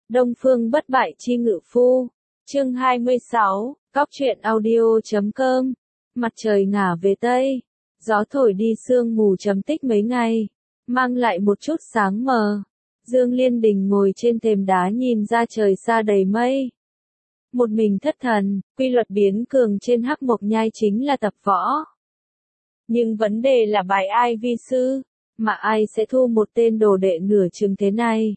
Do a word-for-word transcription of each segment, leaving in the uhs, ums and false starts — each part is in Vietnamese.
Đông Phương Bất Bại Chi Ngự Phu, chương hai mươi sáu, cóc truyện audio chấm com. Mặt trời ngả về Tây, gió thổi đi sương mù trầm tích mấy ngày, mang lại một chút sáng mờ. Dương Liên Đình ngồi trên thềm đá nhìn ra trời xa đầy mây. Một mình thất thần, quy luật biến cường trên Hắc Mộc Nhai chính là tập võ. Nhưng vấn đề là bài ai vi sư, mà ai sẽ thu một tên đồ đệ nửa chừng thế này.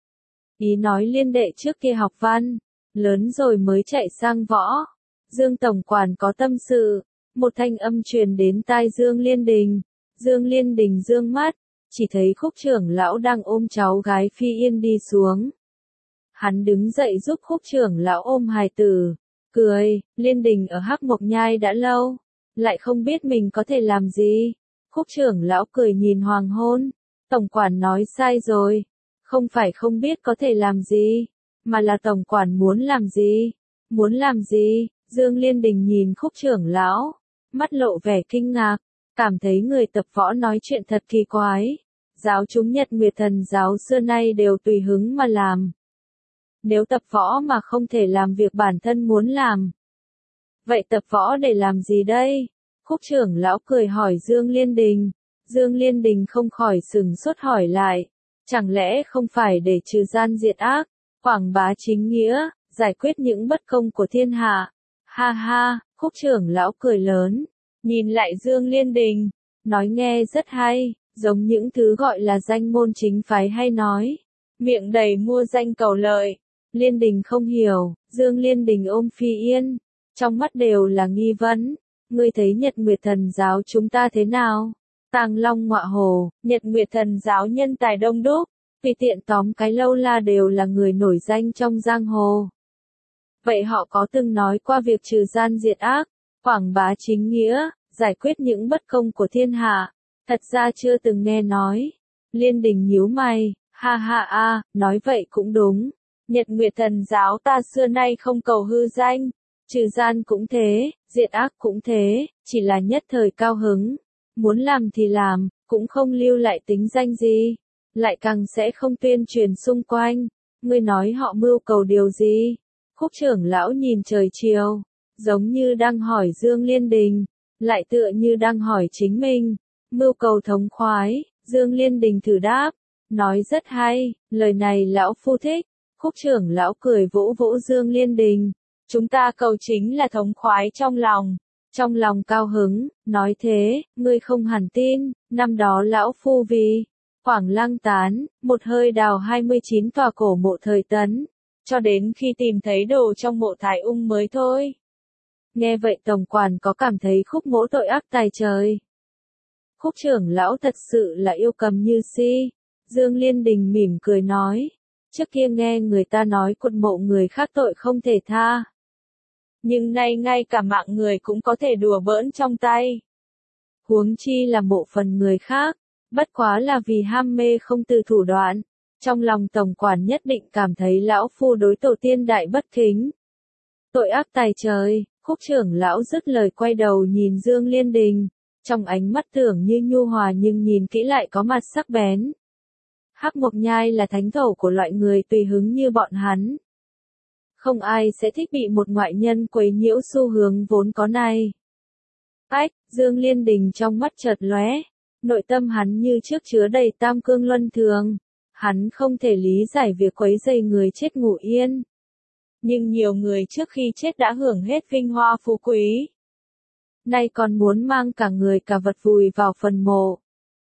Ý nói Liên đệ trước kia học văn, lớn rồi mới chạy sang võ. Dương Tổng Quản có tâm sự, một thanh âm truyền đến tai Dương Liên Đình. Dương Liên Đình dương mắt, chỉ thấy Khúc trưởng lão đang ôm cháu gái Phi Yên đi xuống. Hắn đứng dậy giúp Khúc trưởng lão ôm hài tử, cười, Liên Đình ở Hắc Mộc Nhai đã lâu, lại không biết mình có thể làm gì. Khúc trưởng lão cười nhìn hoàng hôn, Tổng Quản nói sai rồi, không phải không biết có thể làm gì, mà là Tổng Quản muốn làm gì. Muốn làm gì? Dương Liên Đình nhìn Khúc trưởng lão, mắt lộ vẻ kinh ngạc, cảm thấy người tập võ nói chuyện thật kỳ quái. Giáo chúng Nhật Nguyệt Thần giáo xưa nay đều tùy hứng mà làm. Nếu tập võ mà không thể làm việc bản thân muốn làm, vậy tập võ để làm gì đây? Khúc trưởng lão cười hỏi Dương Liên Đình. Dương Liên Đình không khỏi sừng sốt hỏi lại, chẳng lẽ không phải để trừ gian diệt ác, quảng bá chính nghĩa, giải quyết những bất công của thiên hạ? Ha ha, Khúc trưởng lão cười lớn, nhìn lại Dương Liên Đình, nói nghe rất hay, giống những thứ gọi là danh môn chính phái hay nói, miệng đầy mua danh cầu lợi. Liên Đình không hiểu, Dương Liên Đình ôm Phi Yên, trong mắt đều là nghi vấn. Ngươi thấy Nhật Nguyệt Thần giáo chúng ta thế nào? Tàng Long ngọa hồ, Nhật Nguyệt Thần giáo nhân tài đông đúc, vì tiện tóm cái lâu la đều là người nổi danh trong giang hồ. Vậy họ có từng nói qua việc trừ gian diệt ác, quảng bá chính nghĩa, giải quyết những bất công của thiên hạ? Thật ra chưa từng nghe nói. Liên Đình nhíu mày, ha ha a, nói vậy cũng đúng. Nhật Nguyệt Thần giáo ta xưa nay không cầu hư danh, trừ gian cũng thế, diệt ác cũng thế, chỉ là nhất thời cao hứng, muốn làm thì làm, cũng không lưu lại tính danh gì, lại càng sẽ không tuyên truyền xung quanh. Ngươi nói họ mưu cầu điều gì? Khúc trưởng lão nhìn trời chiều, giống như đang hỏi Dương Liên Đình, lại tựa như đang hỏi chính mình. Mưu cầu thống khoái, Dương Liên Đình thử đáp, nói rất hay, lời này lão phu thích. Khúc trưởng lão cười vỗ vỗ Dương Liên Đình, chúng ta cầu chính là thống khoái trong lòng, trong lòng cao hứng. Nói thế, ngươi không hẳn tin, năm đó lão phu vì Quảng Lăng tán, một hơi đào hai mươi chín tòa cổ mộ thời Tấn, cho đến khi tìm thấy đồ trong mộ Thái Ung mới thôi. Nghe vậy Tổng Quản có cảm thấy Khúc mỗ tội ác tài trời. Khúc trưởng lão thật sự là yêu cầm như si. Dương Liên Đình mỉm cười nói, trước kia nghe người ta nói quật mộ người khác tội không thể tha, nhưng nay ngay cả mạng người cũng có thể đùa bỡn trong tay. Huống chi là mộ phần người khác, bất quá là vì ham mê không từ thủ đoạn. Trong lòng Tổng Quản nhất định cảm thấy lão phu đối tổ tiên đại bất kính. Tội ác tài trời. Khúc trưởng lão dứt lời quay đầu nhìn Dương Liên Đình, trong ánh mắt tưởng như nhu hòa nhưng nhìn kỹ lại có mặt sắc bén. Hắc Mộc Nhai là thánh thổ của loại người tùy hứng như bọn hắn. Không ai sẽ thích bị một ngoại nhân quấy nhiễu xu hướng vốn có này. Ách, Dương Liên Đình trong mắt chợt lóe, nội tâm hắn như trước chứa đầy tam cương luân thường. Hắn không thể lý giải việc quấy rầy người chết ngủ yên. Nhưng nhiều người trước khi chết đã hưởng hết vinh hoa phú quý, nay còn muốn mang cả người cả vật vùi vào phần mộ.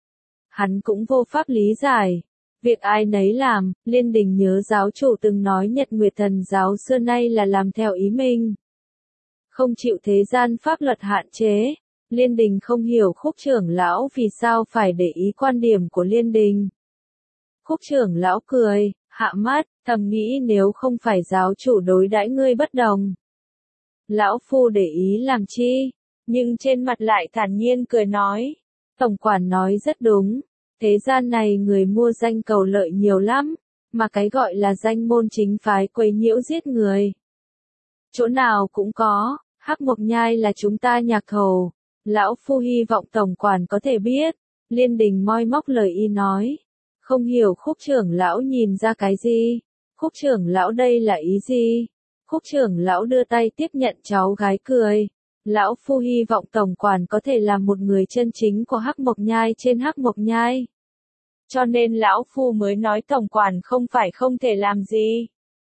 Hắn cũng vô pháp lý giải. Việc ai nấy làm. Liên Đình nhớ giáo chủ từng nói Nhật Nguyệt Thần giáo xưa nay là làm theo ý mình, không chịu thế gian pháp luật hạn chế. Liên Đình không hiểu Khúc trưởng lão vì sao phải để ý quan điểm của Liên Đình. Khúc trưởng lão cười, hạ mắt, thầm nghĩ nếu không phải giáo chủ đối đãi ngươi bất đồng, lão phu để ý làm chi, nhưng trên mặt lại thản nhiên cười nói, Tổng Quản nói rất đúng. Thế gian này người mua danh cầu lợi nhiều lắm, mà cái gọi là danh môn chính phái quấy nhiễu giết người, chỗ nào cũng có. Hắc Mộc Nhai là chúng ta nhạc thầu, lão phu hy vọng Tổng Quản có thể biết. Liên Đình moi móc lời y nói, không hiểu Khúc trưởng lão nhìn ra cái gì. Khúc trưởng lão đây là ý gì? Khúc trưởng lão đưa tay tiếp nhận cháu gái cười. Lão phu hy vọng tổng quản có thể là một người chân chính của Hắc Mộc Nhai trên Hắc Mộc Nhai. Cho nên lão phu mới nói tổng quản không phải không thể làm gì,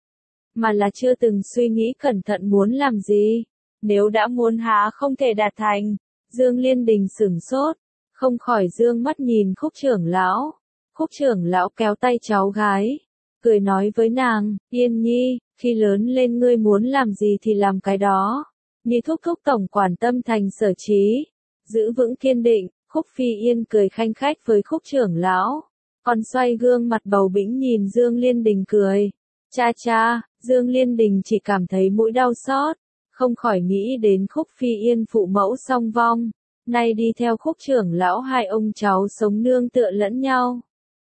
mà là chưa từng suy nghĩ cẩn thận muốn làm gì. Nếu đã muốn há không thể đạt thành. Dương Liên Đình sửng sốt, không khỏi dương mắt nhìn Khúc trưởng lão. Khúc trưởng lão kéo tay cháu gái, cười nói với nàng, Yên Nhi, khi lớn lên ngươi muốn làm gì thì làm cái đó. Nhi thúc thúc tổng quản tâm thành sở trí, giữ vững kiên định. Khúc Phi Yên cười khanh khách với Khúc trưởng lão, còn xoay gương mặt bầu bĩnh nhìn Dương Liên Đình cười. Cha cha, Dương Liên Đình chỉ cảm thấy mũi đau xót, không khỏi nghĩ đến Khúc Phi Yên phụ mẫu song vong, nay đi theo Khúc trưởng lão hai ông cháu sống nương tựa lẫn nhau.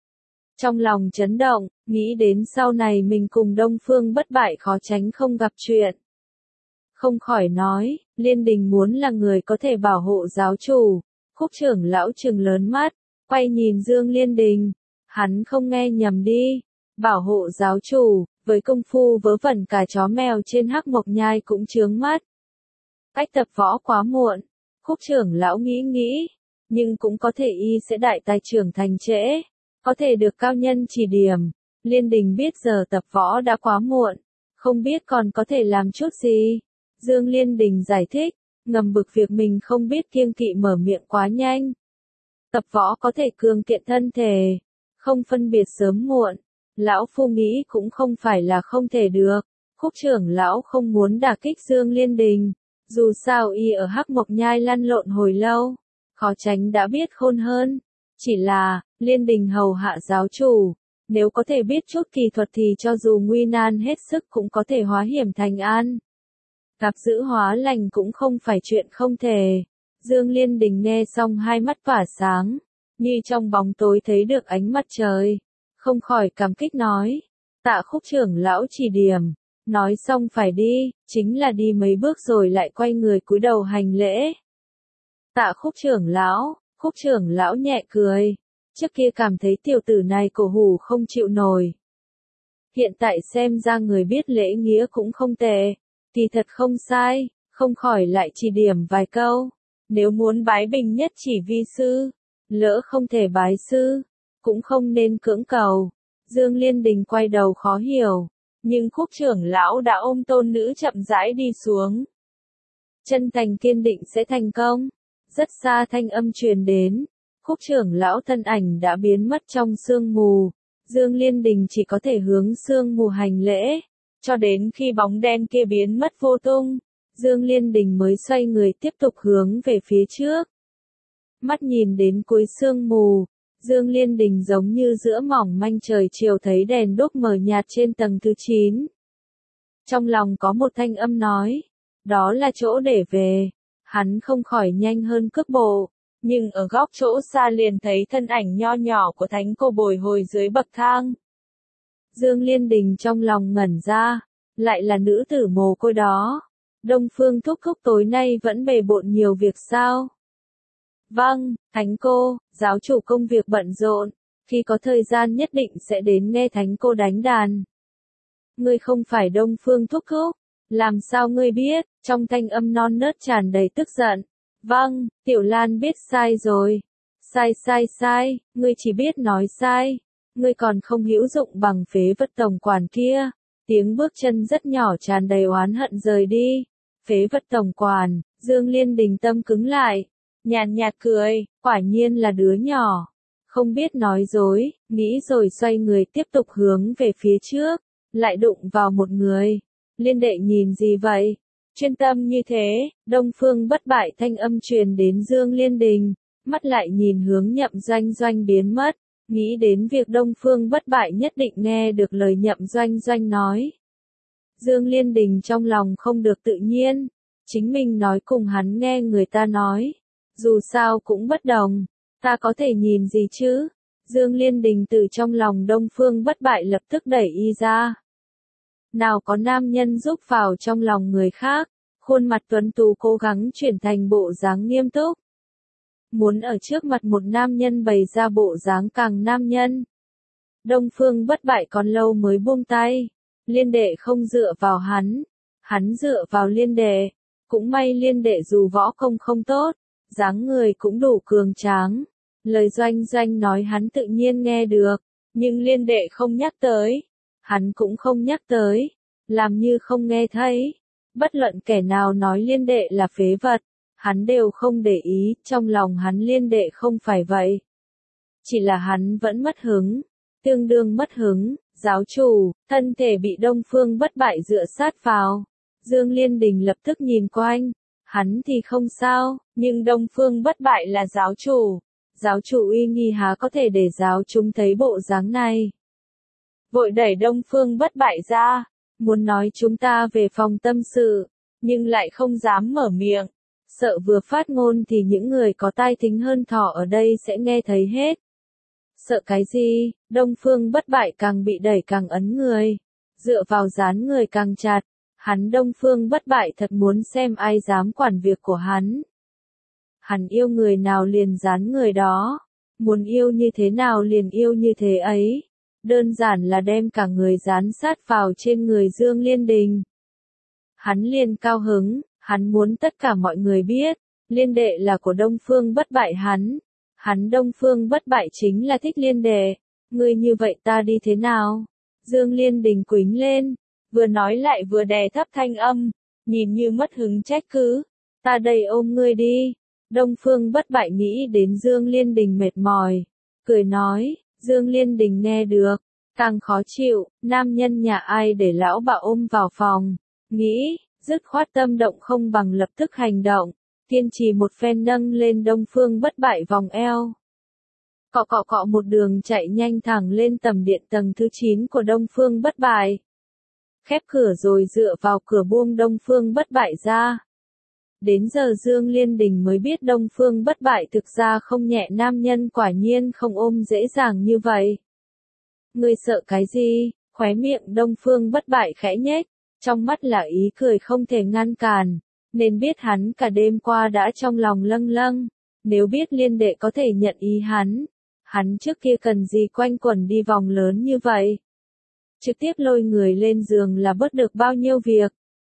Trong lòng chấn động, nghĩ đến sau này mình cùng Đông Phương Bất Bại khó tránh không gặp chuyện. Không khỏi nói, Liên Đình muốn là người có thể bảo hộ giáo chủ. Khúc trưởng lão trừng lớn mắt, quay nhìn Dương Liên Đình. Hắn không nghe nhầm đi. Bảo hộ giáo chủ, với công phu vớ vẩn cả chó mèo trên Hắc Mộc Nhai cũng chướng mắt. Cách tập võ quá muộn. Khúc trưởng lão nghĩ nghĩ, nhưng cũng có thể y sẽ đại tài trưởng thành trễ, có thể được cao nhân chỉ điểm. Liên Đình biết giờ tập võ đã quá muộn, không biết còn có thể làm chút gì. Dương Liên Đình giải thích, ngầm bực việc mình không biết kiêng kỵ mở miệng quá nhanh. Tập võ có thể cường kiện thân thể, không phân biệt sớm muộn. Lão phu nghĩ cũng không phải là không thể được. Khúc trưởng lão không muốn đả kích Dương Liên Đình. Dù sao y ở Hắc Mộc Nhai lăn lộn hồi lâu, khó tránh đã biết khôn hơn. Chỉ là, Liên Đình hầu hạ giáo chủ, nếu có thể biết chút kỳ thuật thì cho dù nguy nan hết sức cũng có thể hóa hiểm thành an. Gặp giữ hóa lành cũng không phải chuyện không thể. Dương Liên Đình nghe xong hai mắt tỏa sáng, như trong bóng tối thấy được ánh mặt trời. Không khỏi cảm kích nói, tạ Khúc trưởng lão chỉ điểm. Nói xong phải đi, chính là đi mấy bước rồi lại quay người cúi đầu hành lễ. Tạ Khúc trưởng lão, Khúc trưởng lão nhẹ cười. Trước kia cảm thấy tiểu tử này cổ hủ không chịu nổi. Hiện tại xem ra người biết lễ nghĩa cũng không tệ. Thì thật không sai, không khỏi lại chỉ điểm vài câu. Nếu muốn bái bình nhất chỉ vi sư, lỡ không thể bái sư, cũng không nên cưỡng cầu. Dương Liên Đình quay đầu khó hiểu, nhưng Khúc trưởng lão đã ôm tôn nữ chậm rãi đi xuống. Chân thành kiên định sẽ thành công. Rất xa thanh âm truyền đến, Khúc trưởng lão thân ảnh đã biến mất trong sương mù. Dương Liên Đình chỉ có thể hướng sương mù hành lễ, cho đến khi bóng đen kia biến mất vô tung, Dương Liên Đình mới xoay người tiếp tục hướng về phía trước. Mắt nhìn đến cuối sương mù, Dương Liên Đình giống như giữa mỏng manh trời chiều thấy đèn đuốc mờ nhạt trên tầng thứ chín. Trong lòng có một thanh âm nói, đó là chỗ để về. Hắn không khỏi nhanh hơn cước bộ, nhưng ở góc chỗ xa liền thấy thân ảnh nho nhỏ của thánh cô bồi hồi dưới bậc thang. Dương Liên Đình trong lòng ngẩn ra, lại là nữ tử mồ côi đó. Đông Phương thúc thúc tối nay vẫn bề bộn nhiều việc sao? Vâng, thánh cô, giáo chủ công việc bận rộn, khi có thời gian nhất định sẽ đến nghe thánh cô đánh đàn. Ngươi không phải Đông Phương thúc thúc, làm sao ngươi biết? Trong thanh âm non nớt tràn đầy tức giận. Vâng, Tiểu Lan biết sai rồi. Sai sai sai, ngươi chỉ biết nói sai. Ngươi còn không hữu dụng bằng phế vật tổng quản kia. Tiếng bước chân rất nhỏ tràn đầy oán hận rời đi. Phế vật tổng quản, Dương Liên Đình tâm cứng lại. Nhàn nhạt cười, quả nhiên là đứa nhỏ. Không biết nói dối, nghĩ rồi xoay người tiếp tục hướng về phía trước. Lại đụng vào một người. Liên đệ nhìn gì vậy? Chuyên tâm như thế, Đông Phương Bất Bại thanh âm truyền đến Dương Liên Đình, mắt lại nhìn hướng Nhậm Doanh Doanh biến mất, nghĩ đến việc Đông Phương Bất Bại nhất định nghe được lời Nhậm Doanh Doanh nói. Dương Liên Đình trong lòng không được tự nhiên, chính mình nói cùng hắn nghe người ta nói, dù sao cũng bất đồng, ta có thể nhìn gì chứ? Dương Liên Đình từ trong lòng Đông Phương Bất Bại lập tức đẩy y ra. Nào có nam nhân giúp vào trong lòng người khác, khuôn mặt tuấn tú cố gắng chuyển thành bộ dáng nghiêm túc. Muốn ở trước mặt một nam nhân bày ra bộ dáng càng nam nhân. Đông Phương Bất Bại còn lâu mới buông tay, Liên đệ không dựa vào hắn, hắn dựa vào liên đệ. Cũng may liên đệ dù võ công không tốt, dáng người cũng đủ cường tráng. Lời Doanh Doanh nói hắn tự nhiên nghe được, nhưng liên đệ không nhắc tới. Hắn cũng không nhắc tới, làm như không nghe thấy. Bất luận kẻ nào nói liên đệ là phế vật, hắn đều không để ý, trong lòng hắn liên đệ không phải vậy. Chỉ là hắn vẫn mất hứng, tương đương mất hứng, giáo chủ, thân thể bị Đông Phương Bất Bại dựa sát vào. Dương Liên Đình lập tức nhìn quanh, hắn thì không sao, nhưng Đông Phương Bất Bại là giáo chủ. Giáo chủ uy nghi há có thể để giáo chúng thấy bộ dáng này. Vội đẩy Đông Phương Bất Bại ra, muốn nói chúng ta về phòng tâm sự, nhưng lại không dám mở miệng, sợ vừa phát ngôn thì những người có tai thính hơn thỏ ở đây sẽ nghe thấy hết. Sợ cái gì, Đông Phương Bất Bại càng bị đẩy càng ấn người, dựa vào dán người càng chặt, hắn Đông Phương Bất Bại thật muốn xem ai dám quản việc của hắn. Hắn yêu người nào liền dán người đó, muốn yêu như thế nào liền yêu như thế ấy, đơn giản là đem cả người dán sát vào trên người Dương Liên Đình. Hắn liền cao hứng, hắn muốn tất cả mọi người biết, liên đệ là của Đông Phương Bất Bại hắn, hắn Đông Phương Bất Bại chính là thích liên đệ, ngươi như vậy ta đi thế nào? Dương Liên Đình quính lên, vừa nói lại vừa đè thấp thanh âm, nhìn như mất hứng trách cứ, ta đây ôm ngươi đi. Đông Phương Bất Bại nghĩ đến Dương Liên Đình mệt mỏi, cười nói, Dương Liên Đình nghe được, càng khó chịu, nam nhân nhà ai để lão bà ôm vào phòng, nghĩ, dứt khoát tâm động không bằng lập tức hành động, kiên trì một phen nâng lên Đông Phương Bất Bại vòng eo. Cọ cọ cọ một đường chạy nhanh thẳng lên tầm điện tầng thứ chín của Đông Phương Bất Bại. Khép cửa rồi dựa vào cửa buông Đông Phương Bất Bại ra. Đến giờ Dương Liên Đình mới biết Đông Phương Bất Bại thực ra không nhẹ, nam nhân quả nhiên không ôm dễ dàng như vậy. Ngươi sợ cái gì? Khóe miệng Đông Phương Bất Bại khẽ nhếch, trong mắt là ý cười không thể ngăn cản, nên biết hắn cả đêm qua đã trong lòng lâng lâng, nếu biết liên đệ có thể nhận ý hắn, hắn trước kia cần gì quanh quẩn đi vòng lớn như vậy. Trực tiếp lôi người lên giường là bớt được bao nhiêu việc.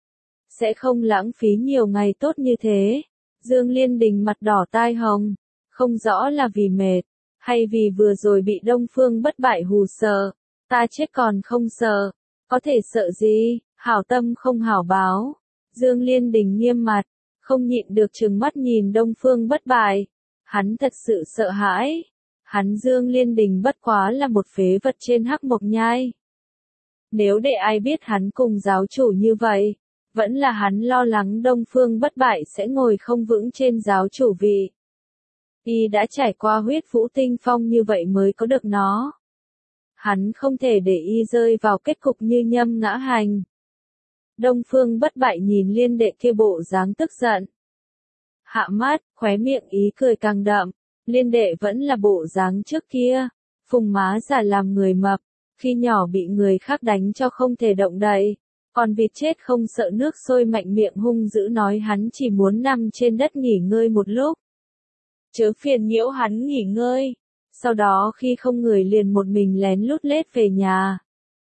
Sẽ không lãng phí nhiều ngày tốt như thế. Dương Liên Đình mặt đỏ tai hồng, không rõ là vì mệt, hay vì vừa rồi bị Đông Phương Bất Bại hù sợ. Ta chết còn không sợ, có thể sợ gì, hảo tâm không hảo báo. Dương Liên Đình nghiêm mặt, không nhịn được trừng mắt nhìn Đông Phương Bất Bại. Hắn thật sự sợ hãi. Hắn Dương Liên Đình bất quá là một phế vật trên hắc mộc nhai. Nếu để ai biết hắn cùng giáo chủ như vậy, vẫn là hắn lo lắng Đông Phương Bất Bại sẽ ngồi không vững trên giáo chủ vị. Y đã trải qua huyết vũ tinh phong như vậy mới có được nó. Hắn không thể để y rơi vào kết cục như nhâm ngã hành. Đông Phương Bất Bại nhìn liên đệ kia bộ dáng tức giận. Hạ mắt, khóe miệng ý cười càng đậm, liên đệ vẫn là bộ dáng trước kia, phùng má già làm người mập, khi nhỏ bị người khác đánh cho không thể động đậy. Còn vịt chết không sợ nước sôi mạnh miệng hung dữ nói hắn chỉ muốn nằm trên đất nghỉ ngơi một lúc. Chớ phiền nhiễu hắn nghỉ ngơi. Sau đó khi không người liền một mình lén lút lết về nhà.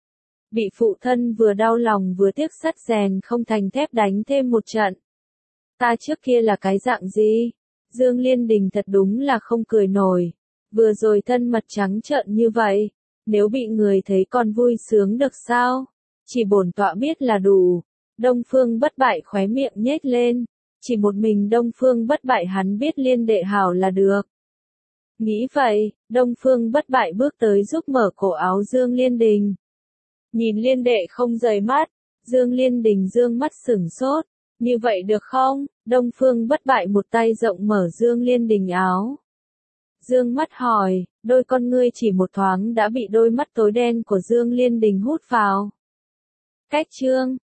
Bị phụ thân vừa đau lòng vừa tiếc sắt rèn không thành thép đánh thêm một trận. Ta trước kia là cái dạng gì? Dương Liên Đình thật đúng là không cười nổi. Vừa rồi thân mật trắng trợn như vậy, nếu bị người thấy còn vui sướng được sao? Chỉ bổn tọa biết là đủ. Đông Phương Bất Bại khóe miệng nhếch lên. Chỉ một mình Đông Phương Bất Bại hắn biết liên đệ hảo là được. Nghĩ vậy, Đông Phương Bất Bại bước tới giúp mở cổ áo Dương Liên Đình. Nhìn liên đệ không rời mắt, Dương Liên Đình dương mắt sửng sốt. Như vậy được không? Đông Phương Bất Bại một tay rộng mở Dương Liên Đình áo. Dương mắt hỏi, đôi con ngươi chỉ một thoáng đã bị đôi mắt tối đen của Dương Liên Đình hút vào. Cách chương